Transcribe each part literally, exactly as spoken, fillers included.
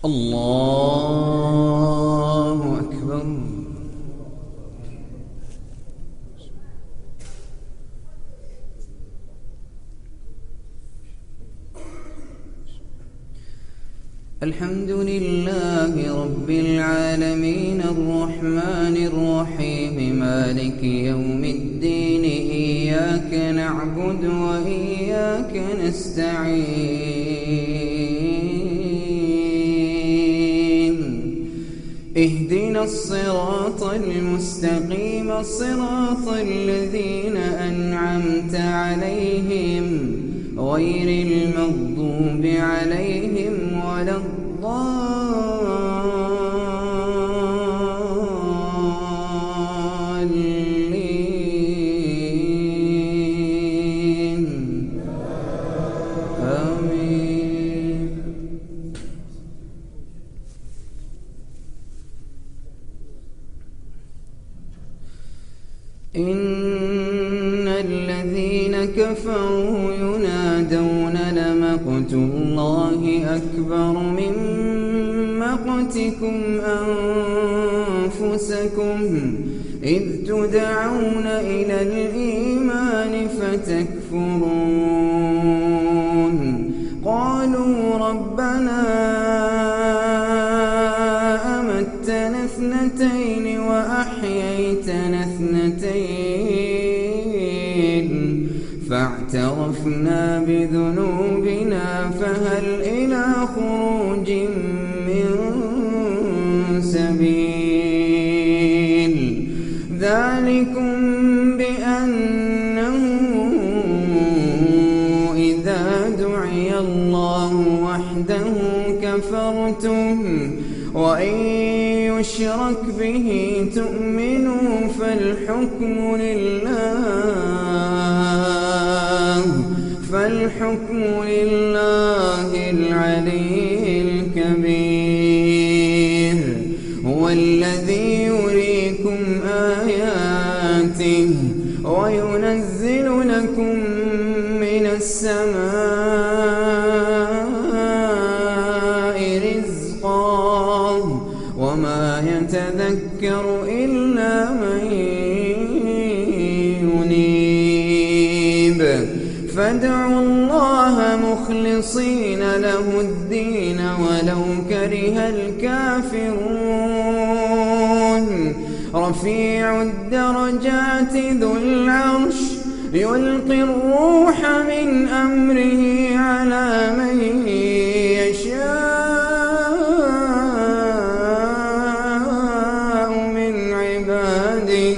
الله أكبر. الحمد لله رب العالمين الرحمن الرحيم مالك يوم الدين إياك نعبد وإياك نستعين اهدنا الصراط المستقيم صراط الذين أنعمت عليهم غير المغضوب عليهم ولا الضالين آمين. إن الذين كفروا ينادون لمقت الله أكبر من مقتكم أنفسكم إذ تدعون إلى الإيمان فتكفرون قالوا ربنا أمتنا اثنتين وأحييتنا اثنتين فاعترفنا بذنوبنا فهل إلى خروج من سبيل ذلكم بأنه إذا دعي الله وحده كفرتم وإن يشرك به تؤمنوا فالحكم لله فالحكم لله العلي الكبير هو الذي يريكم آياته وينزل لكم من السماء رزقا وما يتذكر إلا من ينيب فادعوا الله مخلصين له الدين ولو كره الكافرون رفيع الدرجات ذو العرش يلقي الروح من أمره على من يشاء من عباده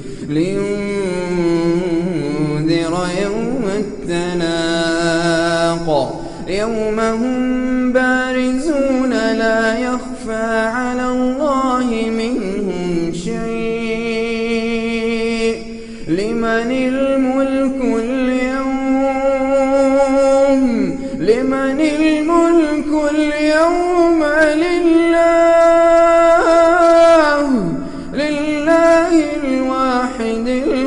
لينذر يوم التلاق يوم هم بارزون لا يخفى على الله منهم شيء لمن الملك اليوم لمن الملك اليوم لله لله الواحد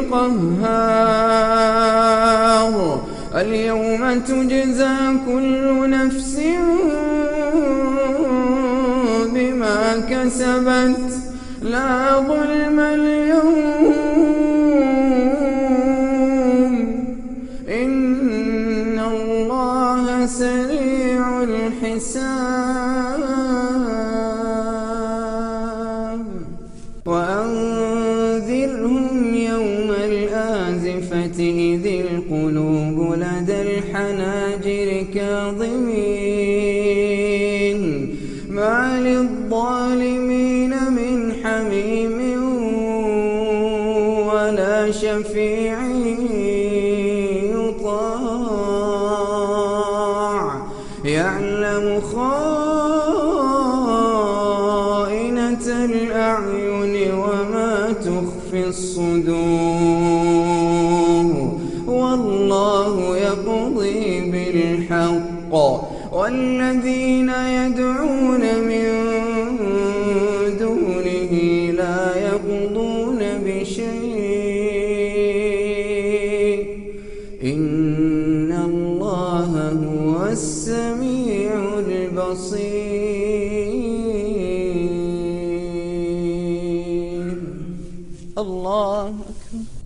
القهار اليوم تجزى كل نفس بما كسبت لا ظلم اليوم إن الله سريع الحساب وأنذرهم يوم الآزفة إذ القلوب لدى الحناجر كاظمين ما للظالمين من حميم ولا شفيع يطاع يعلم خائنة الأعين وما تخفي الصدور والله يقضي بالحق والذين يدعون من دونه لا يقضون بشيء إن الله هو السميع البصير. الله أكبر.